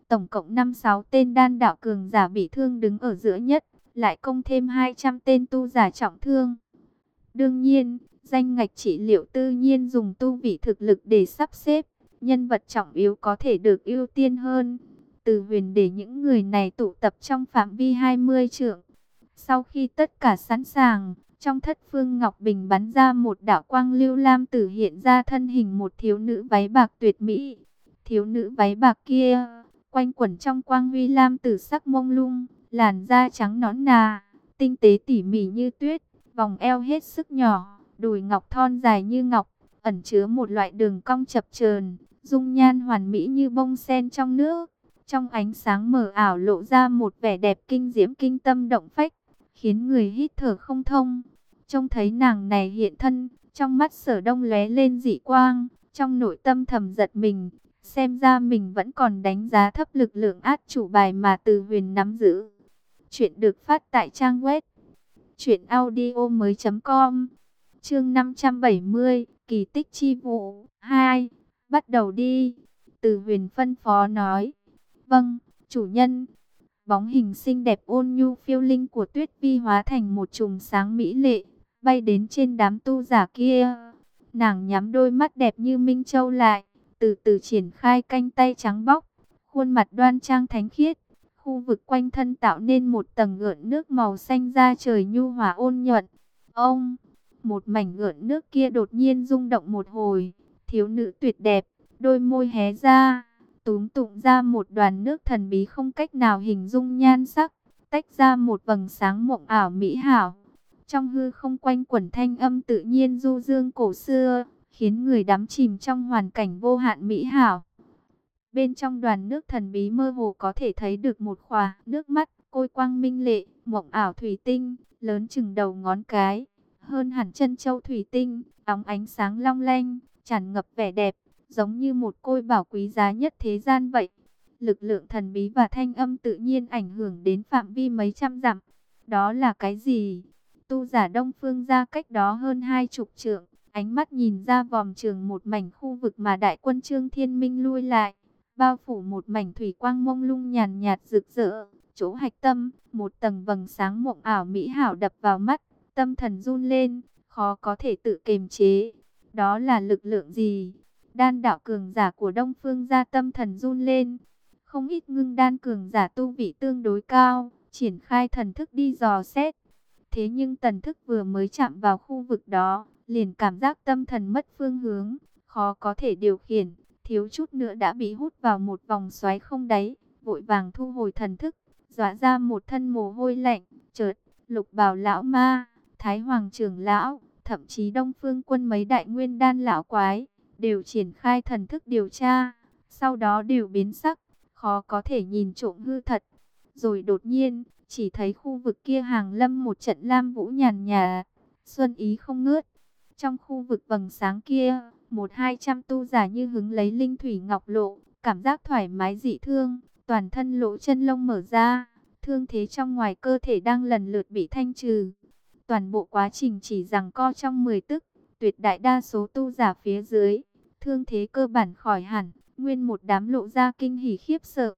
Tổng cộng năm sáu tên đan đạo cường giả bị thương đứng ở giữa nhất, lại công thêm hai trăm tên tu giả trọng thương. Đương nhiên, danh ngạch trị liệu tự nhiên dùng tu vị thực lực để sắp xếp, nhân vật trọng yếu có thể được ưu tiên hơn. Từ Huyền để những người này tụ tập trong phạm vi hai mươi trượng. Sau khi tất cả sẵn sàng, trong thất phương Ngọc Bình bắn ra một đạo quang lưu lam tử, hiện ra thân hình một thiếu nữ váy bạc tuyệt mỹ. Thiếu nữ váy bạc kia quanh quẩn trong quang huy lam tử sắc mông lung, làn da trắng nõn nà, tinh tế tỉ mỉ như tuyết, vòng eo hết sức nhỏ, đùi ngọc thon dài như ngọc, ẩn chứa một loại đường cong chập chờn, dung nhan hoàn mỹ như bông sen trong nước. Trong ánh sáng mờ ảo lộ ra một vẻ đẹp kinh diễm kinh tâm động phách, khiến người hít thở không thông. Trông thấy nàng này hiện thân, trong mắt Sở Đông lóe lên dị quang, trong nội tâm thầm giật mình, xem ra mình vẫn còn đánh giá thấp lực lượng át chủ bài mà Từ Huyền nắm giữ. Chuyện được phát tại trang web truyện audio mới chấm com. Chương năm trăm bảy mươi, kỳ tích chi vụ hai, bắt đầu đi. Từ Huyền phân phó nói. Vâng, chủ nhân. Bóng hình xinh đẹp ôn nhu phiêu linh của Tuyết Vi hóa thành một chùm sáng mỹ lệ, bay đến trên đám tu giả kia. Nàng nhắm đôi mắt đẹp như minh châu lại, từ từ triển khai cánh tay trắng bóc, khuôn mặt đoan trang thánh khiết. Khu vực quanh thân tạo nên một tầng gợn nước màu xanh da trời nhu hòa ôn nhuận. Ông, một mảnh gợn nước kia đột nhiên rung động một hồi, thiếu nữ tuyệt đẹp, đôi môi hé ra, túm tụng ra một đoàn nước thần bí không cách nào hình dung nhan sắc, tách ra một vầng sáng mộng ảo mỹ hảo. Trong hư không quanh quẩn thanh âm tự nhiên du dương cổ xưa, khiến người đắm chìm trong hoàn cảnh vô hạn mỹ hảo. Bên trong đoàn nước thần bí mơ hồ có thể thấy được một khỏa nước mắt, côi quang minh lệ, mộng ảo thủy tinh, lớn chừng đầu ngón cái, hơn hẳn chân châu thủy tinh, óng ánh sáng long lanh, tràn ngập vẻ đẹp, giống như một côi bảo quý giá nhất thế gian vậy. Lực lượng thần bí và thanh âm tự nhiên ảnh hưởng đến phạm vi mấy trăm dặm. Đó là cái gì? Tu giả Đông Phương ra cách đó hơn hai chục trượng, ánh mắt nhìn ra vòm trường một mảnh khu vực mà đại quân Trương Thiên Minh lui lại, bao phủ một mảnh thủy quang mông lung nhàn nhạt rực rỡ. Chỗ hạch tâm, một tầng vầng sáng mộng ảo mỹ hảo đập vào mắt, tâm thần run lên, khó có thể tự kiềm chế. Đó là lực lượng gì? Đan đạo cường giả của Đông Phương gia tâm thần run lên. Không ít ngưng đan cường giả tu vị tương đối cao, triển khai thần thức đi dò xét. Thế nhưng tần thức vừa mới chạm vào khu vực đó, liền cảm giác tâm thần mất phương hướng, khó có thể điều khiển, thiếu chút nữa đã bị hút vào một vòng xoáy không đáy, vội vàng thu hồi thần thức, dọa ra một thân mồ hôi lạnh. Chợt, Lục Bào lão ma, Thái Hoàng trưởng lão, thậm chí Đông Phương quân mấy đại nguyên đan lão quái đều triển khai thần thức điều tra, sau đó đều biến sắc, khó có thể nhìn trộm hư thật. Rồi đột nhiên, chỉ thấy khu vực kia hàng lâm một trận lam vũ nhàn nhạt, xuân ý không ngớt. Trong khu vực vầng sáng kia, một hai trăm tu giả như hứng lấy linh thủy ngọc lộ, cảm giác thoải mái dị thương, toàn thân lỗ chân lông mở ra, thương thế trong ngoài cơ thể đang lần lượt bị thanh trừ. Toàn bộ quá trình chỉ giằng co trong mười tức, tuyệt đại đa số tu giả phía dưới, thương thế cơ bản khỏi hẳn, nguyên một đám lộ ra kinh hỉ khiếp sợ.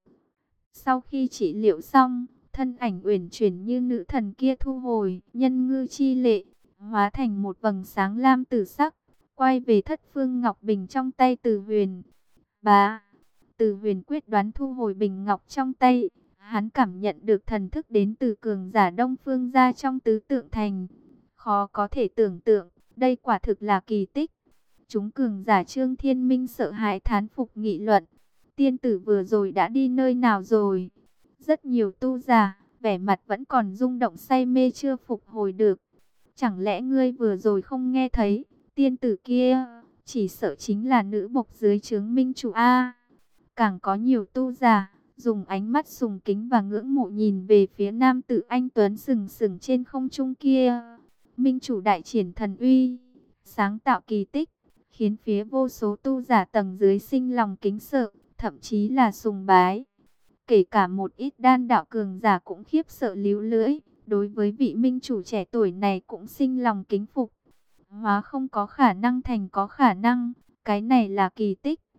Sau khi trị liệu xong, thân ảnh uyển chuyển như nữ thần kia thu hồi, nhân ngư chi lệ, hóa thành một vầng sáng lam tử sắc, quay về thất phương ngọc bình trong tay Từ Huyền. Bá, Từ Huyền quyết đoán thu hồi bình ngọc trong tay, hắn cảm nhận được thần thức đến từ cường giả Đông Phương gia trong tứ tượng thành. Khó có thể tưởng tượng, đây quả thực là kỳ tích. Chúng cường giả Trương Thiên Minh sợ hãi thán phục nghị luận. Tiên tử vừa rồi đã đi nơi nào rồi? Rất nhiều tu giả, vẻ mặt vẫn còn rung động say mê chưa phục hồi được. Chẳng lẽ ngươi vừa rồi không nghe thấy? Tiên tử kia, chỉ sợ chính là nữ bộc dưới trướng Minh chủ A. Càng có nhiều tu giả, dùng ánh mắt sùng kính và ngưỡng mộ nhìn về phía nam tử anh tuấn sừng sừng trên không trung kia. Minh chủ đại triển thần uy, sáng tạo kỳ tích, khiến phía vô số tu giả tầng dưới sinh lòng kính sợ, thậm chí là sùng bái. Kể cả một ít đan đạo cường giả cũng khiếp sợ líu lưỡi, đối với vị minh chủ trẻ tuổi này cũng sinh lòng kính phục. Hóa không có khả năng thành có khả năng, cái này là kỳ tích.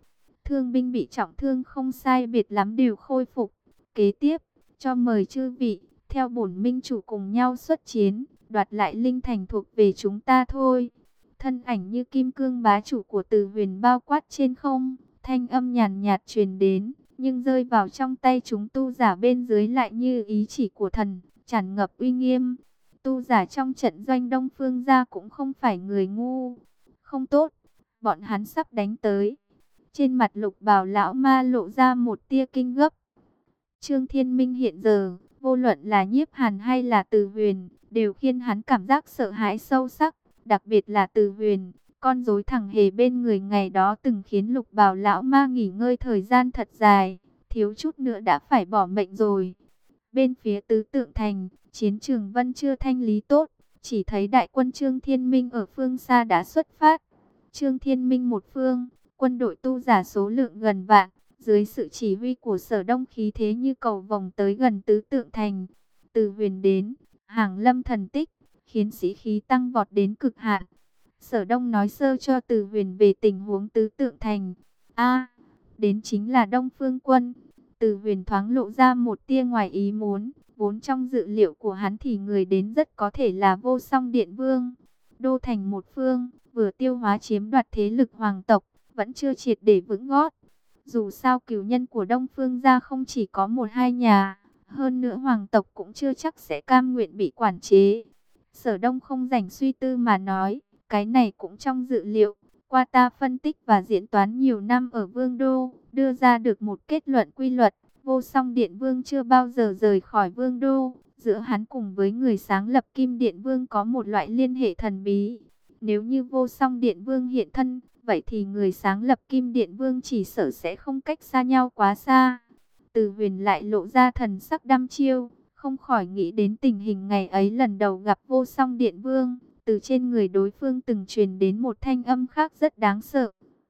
thương binh bị trọng thương không sai biệt lắm đều khôi phục. Kế tiếp, cho mời chư vị, theo bổn minh chủ cùng nhau xuất chiến, đoạt lại linh thành thuộc về chúng ta thôi. Thân ảnh như kim cương bá chủ của Từ Huyền bao quát trên không, thanh âm nhàn nhạt truyền đến, nhưng rơi vào trong tay chúng tu giả bên dưới lại như ý chỉ của thần, tràn ngập uy nghiêm. Tu giả trong trận doanh Đông Phương gia cũng không phải người ngu. Không tốt, bọn hắn sắp đánh tới. Trên mặt Lục Bào lão ma lộ ra một tia kinh gấp. Trương Thiên Minh hiện giờ, vô luận là Nhiếp Hàn hay là Từ Huyền, đều khiến hắn cảm giác sợ hãi sâu sắc, đặc biệt là Từ Huyền, con rối thẳng hề bên người ngày đó từng khiến Lục Bào lão ma nghỉ ngơi thời gian thật dài, thiếu chút nữa đã phải bỏ mệnh rồi. Bên phía Tứ Tượng Thành, chiến trường vẫn chưa thanh lý tốt, chỉ thấy đại quân Trương Thiên Minh ở phương xa đã xuất phát. Trương Thiên Minh một phương, quân đội tu giả số lượng gần vạn, dưới sự chỉ huy của Sở Đông khí thế như cầu vồng tới gần Tứ Tượng Thành. Từ Huyền đến, hàng lâm thần tích, khiến sĩ khí tăng vọt đến cực hạn. Sở Đông nói sơ cho Từ Huyền về tình huống Tứ Tượng Thành. A, đến chính là Đông Phương quân. Từ Huyền thoáng lộ ra một tia ngoài ý muốn, vốn trong dự liệu của hắn thì người đến rất có thể là Vô Song Điện Vương. Đô thành một phương, vừa tiêu hóa chiếm đoạt thế lực hoàng tộc, vẫn chưa triệt để vững gót. Dù sao cửu nhân của Đông Phương gia không chỉ có một hai nhà, hơn nữa hoàng tộc cũng chưa chắc sẽ cam nguyện bị quản chế. Sở Đông không rảnh suy tư mà nói, cái này cũng trong dự liệu. Qua ta phân tích và diễn toán nhiều năm ở Vương Đô, đưa ra được một kết luận quy luật, Vô Song Điện Vương chưa bao giờ rời khỏi Vương Đô. Giữa hắn cùng với người sáng lập Kim Điện Vương có một loại liên hệ thần bí. Nếu như Vô Song Điện Vương hiện thân, vậy thì người sáng lập Kim Điện Vương chỉ sợ sẽ không cách xa nhau quá xa. Từ Huyền lại lộ ra thần sắc đăm chiêu, không khỏi nghĩ đến tình hình ngày ấy lần đầu gặp Vô Song Điện Vương. Từ trên người đối phương từng truyền đến một thanh âm khác rất đáng sợ.